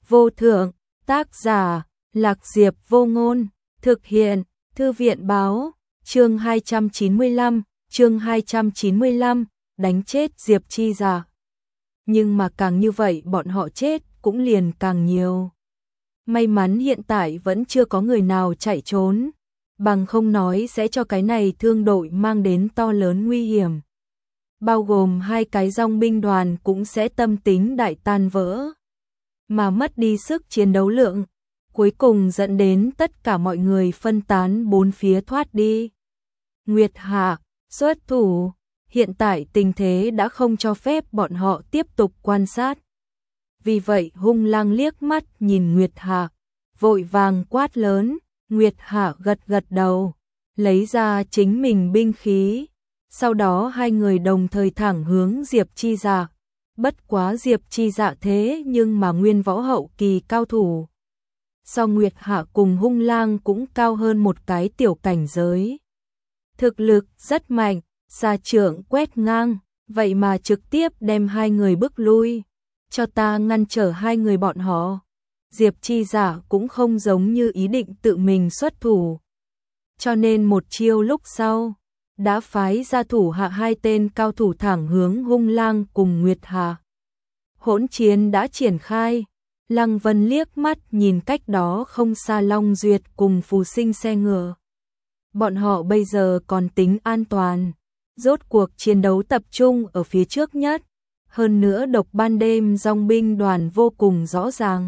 vô thượng, tác giả, Lạc Diệp Vô Ngôn, thực hiện, Thư viện báo, chương 295, đánh chết Diệp Chi Dạ. Nhưng mà càng như vậy bọn họ chết cũng liền càng nhiều. May mắn hiện tại vẫn chưa có người nào chạy trốn, bằng không nói sẽ cho cái này thương đội mang đến to lớn nguy hiểm. Bao gồm 2 cái dòng binh đoàn cũng sẽ tâm tính đại tan vỡ, mà mất đi sức chiến đấu lượng, cuối cùng dẫn đến tất cả mọi người phân tán bốn phía thoát đi. Nguyệt Hạ, xuất thủ, hiện tại tình thế đã không cho phép bọn họ tiếp tục quan sát. Vì vậy hung lang liếc mắt nhìn Nguyệt Hạ, vội vàng quát lớn. Nguyệt Hạ gật gật đầu, lấy ra chính mình binh khí. Sau đó hai người đồng thời thẳng hướng Diệp Chi Dạ. Bất quá Diệp Chi Dạ thế nhưng mà nguyên võ hậu kỳ cao thủ. So Nguyệt Hạ cùng hung lang cũng cao hơn một cái tiểu cảnh giới. Thực lực rất mạnh, xa trưởng quét ngang, vậy mà trực tiếp đem hai người bức lui. Cho ta ngăn trở hai người bọn họ. Diệp Chi Dạ cũng không giống như ý định tự mình xuất thủ. Cho nên một chiêu lúc sau, đã phái ra thủ hạ 2 tên cao thủ thẳng hướng hung lang cùng Nguyệt Hạ. Hỗn chiến đã triển khai, Lăng Vân liếc mắt nhìn cách đó không xa Long Duyệt cùng Phù Sinh xe ngựa. Bọn họ bây giờ còn tính an toàn, rốt cuộc chiến đấu tập trung ở phía trước nhất, hơn nữa độc ban đêm dòng binh đoàn vô cùng rõ ràng.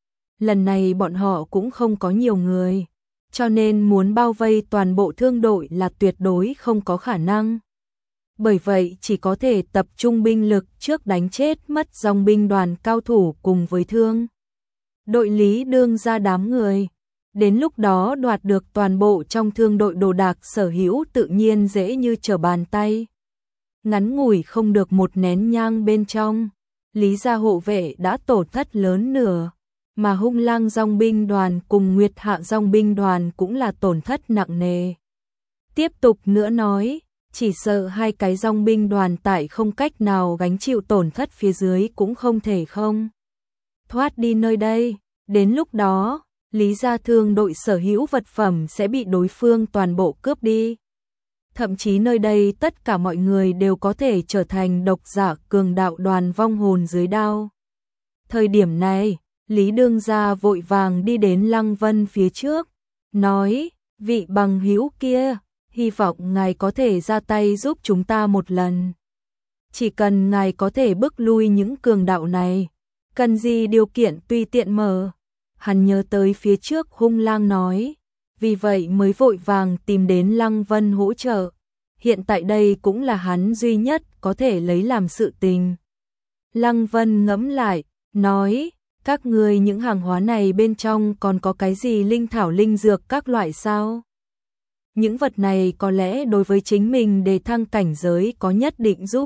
Lần này bọn họ cũng không có nhiều người, cho nên muốn bao vây toàn bộ thương đội là tuyệt đối không có khả năng. Bởi vậy chỉ có thể tập trung binh lực trước đánh chết mất dòng binh đoàn cao thủ cùng với thương đội Lý Đương ra đám người. Đến lúc đó đoạt được toàn bộ trong thương đội đồ đạc sở hữu tự nhiên dễ như trở bàn tay. Ngắn ngủi không được một nén nhang bên trong, Lý gia hộ vệ đã tổn thất lớn nửa. Mà hung lang dòng binh đoàn cùng Nguyệt Hạ dòng binh đoàn cũng là tổn thất nặng nề. Tiếp tục nữa nói, chỉ sợ 2 cái dòng binh đoàn tại không cách nào gánh chịu tổn thất phía dưới cũng không thể không thoát đi nơi đây. Đến lúc đó, Lý gia thương đội sở hữu vật phẩm sẽ bị đối phương toàn bộ cướp đi. Thậm chí nơi đây tất cả mọi người đều có thể trở thành độc giả cường đạo đoàn vong hồn dưới đao. Thời điểm này, Lý Đương gia vội vàng đi đến Lăng Vân phía trước, nói, vị bằng hữu kia, hy vọng ngài có thể ra tay giúp chúng ta một lần. Chỉ cần ngài có thể bức lui những cường đạo này, cần gì điều kiện tùy tiện mở. Hắn nhớ tới phía trước hung lang nói, vì vậy mới vội vàng tìm đến Lăng Vân hỗ trợ. Hiện tại đây cũng là hắn duy nhất có thể lấy làm sự tình. Lăng Vân ngẫm lại, nói, các người những hàng hóa này bên trong còn có cái gì linh thảo linh dược các loại sao? Những vật này có lẽ đối với chính mình để thăng cảnh giới có nhất định giúp.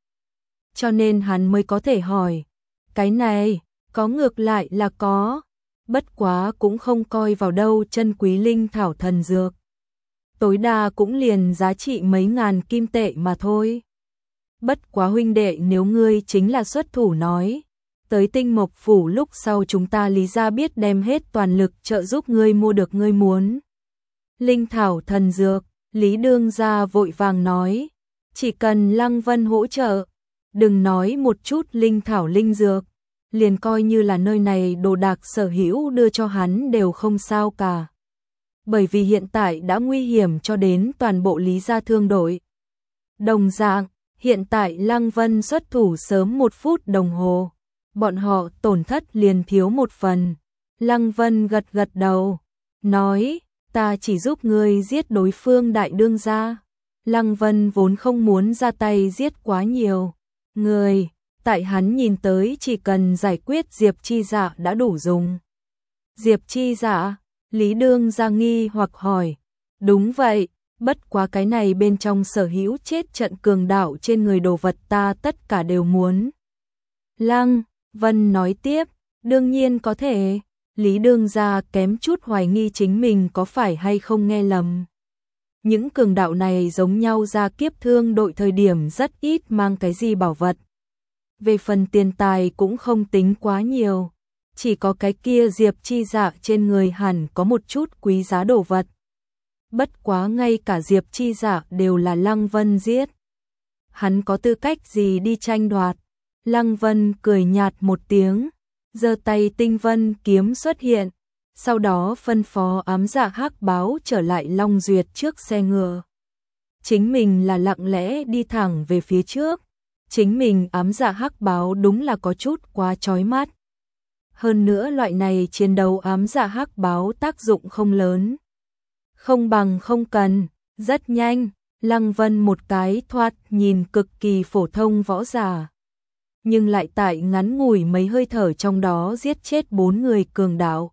Cho nên hắn mới có thể hỏi, cái này, có ngược lại là có, bất quá cũng không coi vào đâu chân quý linh thảo thần dược. Tối đa cũng liền giá trị mấy ngàn kim tệ mà thôi. Bất quá huynh đệ nếu ngươi chính là xuất thủ nói. Tới Tinh Mộc Phủ lúc sau chúng ta Lý gia biết đem hết toàn lực trợ giúp ngươi mua được ngươi muốn. Linh thảo thần dược, Lý Đương gia vội vàng nói, chỉ cần Lăng Vân hỗ trợ, đừng nói một chút linh thảo linh dược, liền coi như là nơi này đồ đạc sở hữu đưa cho hắn đều không sao cả. Bởi vì hiện tại đã nguy hiểm cho đến toàn bộ Lý gia thương đội. Đồng dạng, hiện tại Lăng Vân xuất thủ sớm 1 phút đồng hồ. Bọn họ tổn thất liền thiếu 1 phần. Lăng Vân gật gật đầu, nói, ta chỉ giúp ngươi giết đối phương đại đương gia. Lăng Vân vốn không muốn ra tay giết quá nhiều người, tại hắn nhìn tới chỉ cần giải quyết Diệp Chi Dạ đã đủ dùng. Diệp Chi Dạ, Lý Đương gia nghi hoặc hỏi, đúng vậy, bất quá cái này bên trong sở hữu chết trận cường đạo trên người đồ vật ta tất cả đều muốn. Lăng Vân nói tiếp, đương nhiên có thể. Lý Đương gia kém chút hoài nghi chính mình có phải hay không nghe lầm. Những cường đạo này giống nhau ra kiếp thương đội thời điểm rất ít mang cái gì bảo vật. Về phần tiền tài cũng không tính quá nhiều. chỉ có cái kia Diệp Chi Dạ trên người hẳn có một chút quý giá đồ vật. Bất quá ngay cả Diệp Chi Dạ đều là Lăng Vân giết. Hắn có tư cách gì đi tranh đoạt? Lăng Vân cười nhạt một tiếng, giơ tay tinh vân kiếm xuất hiện, sau đó phân phó ám dạ hắc báo trở lại Long Duyệt trước xe ngựa. Chính mình là lặng lẽ đi thẳng về phía trước, chính mình ám dạ hắc báo đúng là có chút quá chói mắt. Hơn nữa loại này chiến đấu ám dạ hắc báo tác dụng không lớn. Không bằng không cần, rất nhanh, Lăng Vân một cái thoạt nhìn cực kỳ phổ thông võ giả. Nhưng lại tại ngắn ngủi mấy hơi thở trong đó giết chết 4 người cường đạo.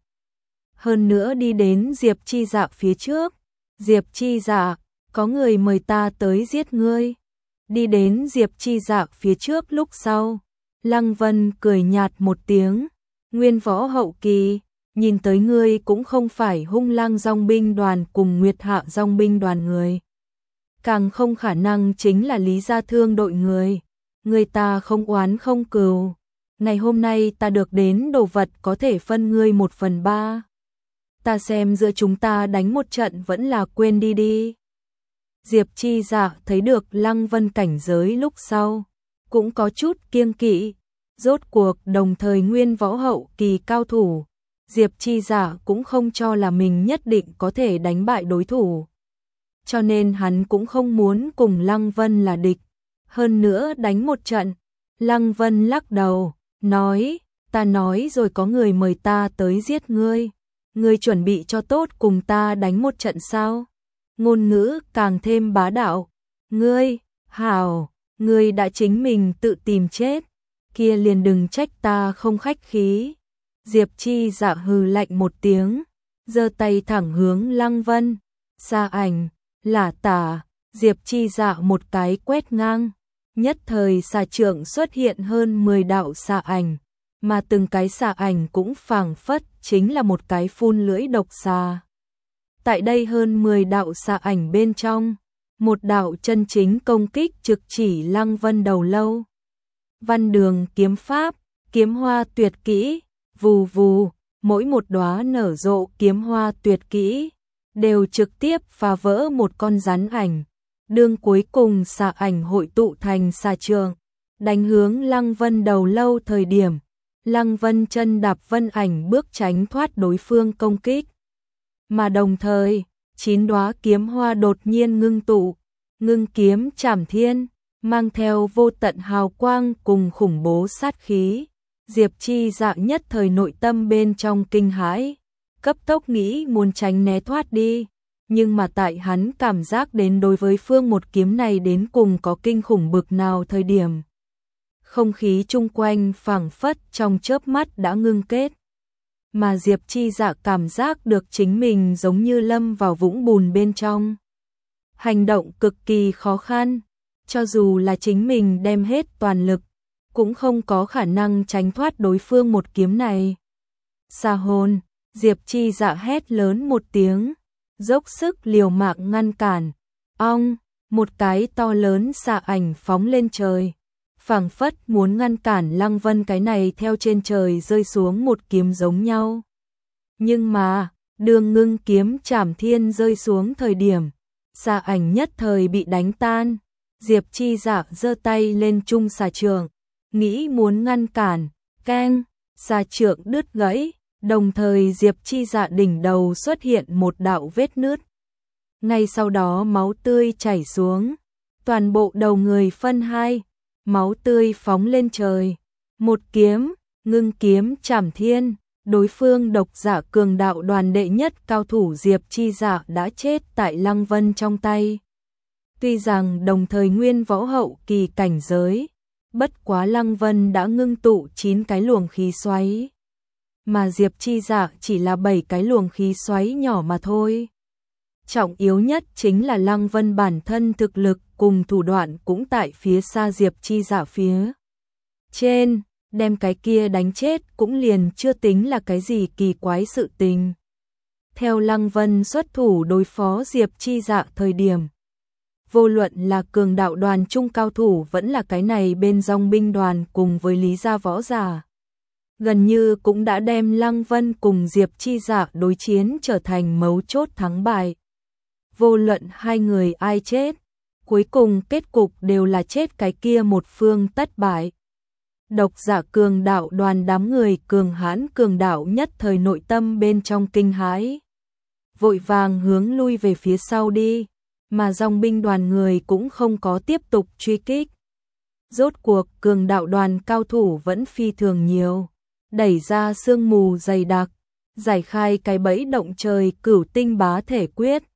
Hơn nữa đi đến Diệp Chi Dạ phía trước. Diệp Chi Dạ, có người mời ta tới giết ngươi. Đi đến Diệp Chi Dạ phía trước lúc sau. Lăng Vân cười nhạt một tiếng. Nguyên võ hậu kỳ, nhìn tới ngươi cũng không phải Hung Lang dòng binh đoàn cùng Nguyệt Hạ dòng binh đoàn người. Càng không khả năng chính là Lý Gia Thương đội người. Người ta không oán không cừu. Ngày hôm nay ta được đến đồ vật có thể phân ngươi 1/3. Ta xem giữa chúng ta đánh một trận vẫn là quên đi đi. Diệp Chi Dạ thấy được Lăng Vân cảnh giới lúc sau, cũng có chút kiêng kỵ. Rốt cuộc đồng thời nguyên võ hậu kỳ cao thủ, Diệp Chi Dạ cũng không cho là mình nhất định có thể đánh bại đối thủ. Cho nên hắn cũng không muốn cùng Lăng Vân là địch. Hơn nữa đánh một trận, Lăng Vân lắc đầu, nói, ta nói rồi có người mời ta tới giết ngươi. Ngươi chuẩn bị cho tốt cùng ta đánh một trận sao? Ngôn ngữ càng thêm bá đạo. Ngươi, hảo, ngươi đã chính mình tự tìm chết. Kia liền đừng trách ta không khách khí. Diệp Chi Dạ hừ lạnh một tiếng, giơ tay thẳng hướng Lăng Vân. Xa ảnh, lả tả, Diệp Chi Dạ một cái quét ngang. Nhất thời xà trượng xuất hiện hơn 10 đạo xà ảnh, mà từng cái xà ảnh cũng phảng phất chính là một cái phun lưỡi độc xà. Tại đây hơn 10 đạo xà ảnh bên trong, một đạo chân chính công kích trực chỉ Lăng Vân đầu lâu. Văn đường kiếm pháp, kiếm hoa tuyệt kỹ, vù vù, mỗi một đóa nở rộ kiếm hoa tuyệt kỹ, đều trực tiếp phá vỡ một con rắn ảnh. Đương cuối cùng xà ảnh hội tụ thành xà trượng, đánh hướng Lăng Vân đầu lâu thời điểm, Lăng Vân chân đạp vân ảnh bước tránh thoát đối phương công kích. Mà đồng thời, 9 đóa kiếm hoa đột nhiên ngưng tụ, ngưng kiếm trảm thiên, mang theo vô tận hào quang cùng khủng bố sát khí. Diệp Chi Dạ nhất thời nội tâm bên trong kinh hãi, cấp tốc nghĩ muốn tránh né thoát đi. Nhưng mà tại hắn cảm giác đến đối với phương một kiếm này đến cùng có kinh khủng bực nào thời điểm. Không khí chung quanh phảng phất trong chớp mắt đã ngưng kết. Mà Diệp Chi Dạ cảm giác được chính mình giống như lâm vào vũng bùn bên trong. Hành động cực kỳ khó khăn, cho dù là chính mình đem hết toàn lực, cũng không có khả năng tránh thoát đối phương một kiếm này. Xa hồn, Diệp Chi Dạ hét lớn một tiếng, dốc sức liều mạng ngăn cản. Ong, một cái to lớn xà ảnh phóng lên trời, phảng phất muốn ngăn cản Lăng Vân cái này theo trên trời rơi xuống một kiếm giống nhau. Nhưng mà, đường ngưng kiếm trảm thiên rơi xuống thời điểm, xà ảnh nhất thời bị đánh tan. Diệp Chi Dạ giơ tay lên trung xà trượng, nghĩ muốn ngăn cản, keng, xà trượng đứt gãy. Đồng thời Diệp Chi Dạ đỉnh đầu xuất hiện một đạo vết nứt. Ngay sau đó máu tươi chảy xuống, toàn bộ đầu người phân hai, máu tươi phóng lên trời. Một kiếm, ngưng kiếm trảm thiên, đối phương độc giả cường đạo đoàn đệ nhất cao thủ Diệp Chi Dạ đã chết tại Lăng Vân trong tay. Tuy rằng đồng thời nguyên võ hậu kỳ cảnh giới, bất quá Lăng Vân đã ngưng tụ 9 cái luồng khí xoáy. Mà Diệp Chi Dạ chỉ là 7 cái luồng khí xoáy nhỏ mà thôi. Trọng yếu nhất chính là Lăng Vân bản thân thực lực cùng thủ đoạn cũng tại phía xa Diệp Chi Dạ phía trên, đem cái kia đánh chết cũng liền chưa tính là cái gì kỳ quái sự tình. Theo Lăng Vân xuất thủ đối phó Diệp Chi Dạ thời điểm, vô luận là cường đạo đoàn trung cao thủ vẫn là cái này bên dòng binh đoàn cùng với Lý gia võ giả, gần như cũng đã đem Lăng Vân cùng Diệp Chi Dạ đối chiến trở thành mấu chốt thắng bại. Vô luận hai người ai chết, cuối cùng kết cục đều là chết cái kia một phương tất bại. Độc Giả Cường Đạo đoàn đám người cường hãn cường đạo nhất thời nội tâm bên trong kinh hãi, vội vàng hướng lui về phía sau đi, mà dòng binh đoàn người cũng không có tiếp tục truy kích. Rốt cuộc cường đạo đoàn cao thủ vẫn phi thường nhiều, đẩy ra sương mù dày đặc, giải khai cái bẫy động trời Cửu Tinh Bá Thể Quyết,